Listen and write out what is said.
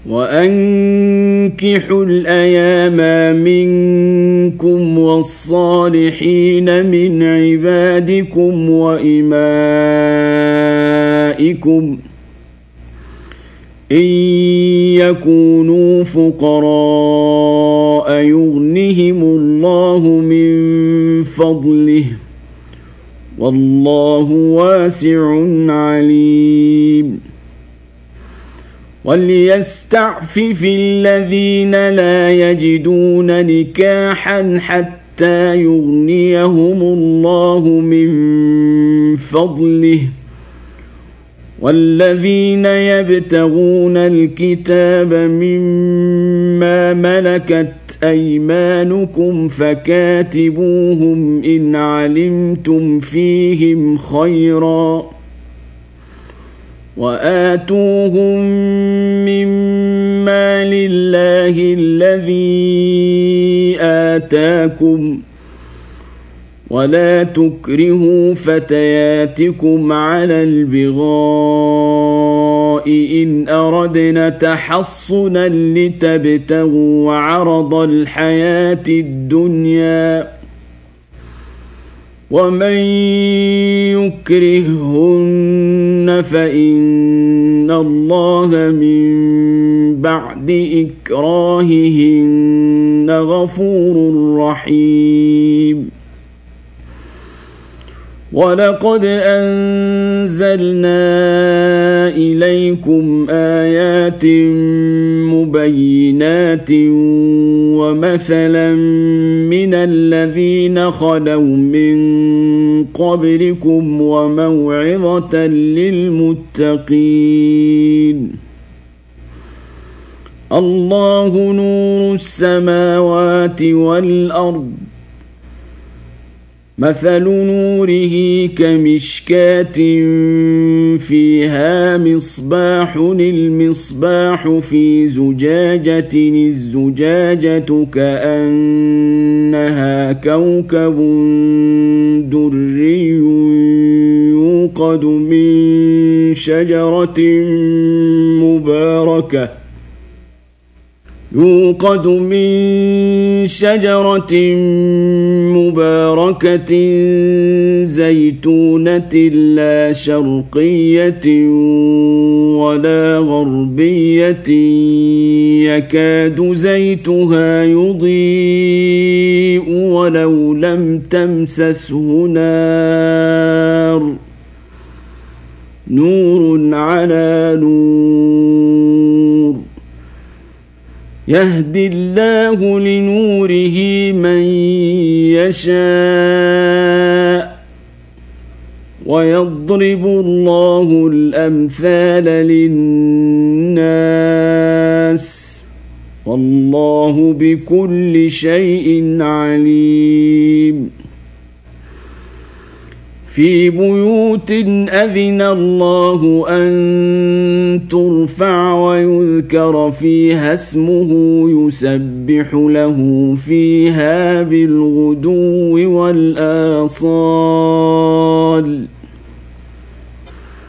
وأنكحوا الأيام منكم والصالحين من عبادكم وإمائكم إن يكونوا فقراء يغنهم الله من فضله والله واسع عليم وليستعفف الذين لا يجدون نكاحا حتى يغنيهم الله من فضله والذين يبتغون الكتاب مما ملكت أيمانكم فكاتبوهم إن علمتم فيهم خيرا وآتوهم مما لله الذي آتاكم ولا تكرهوا فتياتكم على البغاء إن أردنا تحصنا لتبتغوا عرض الحياة الدنيا ومن يكرههن فإن الله من بعد إكراههن غفور رحيم ولقد أنزلنا إليكم آيات مبينات ومثلا من الذين خلوا من قبلكم وموعظة للمتقين الله نور السماوات والأرض مثل نوره كمشكاة فيها مصباح المصباح في زجاجة الزجاجة كأنها كوكب دري يوقد من شجرة مباركة زيتونة لا شرقية ولا غربية يكاد زيتها يضيء ولو لم تمسسه نار نور على نور يهدي الله لنوره من يشاء ويضرب الله الأمثال للناس والله بكل شيء عليم في بيوت أذن الله أن ترفع ويذكر فيها اسمه يسبح له فيها بالغدو والآصال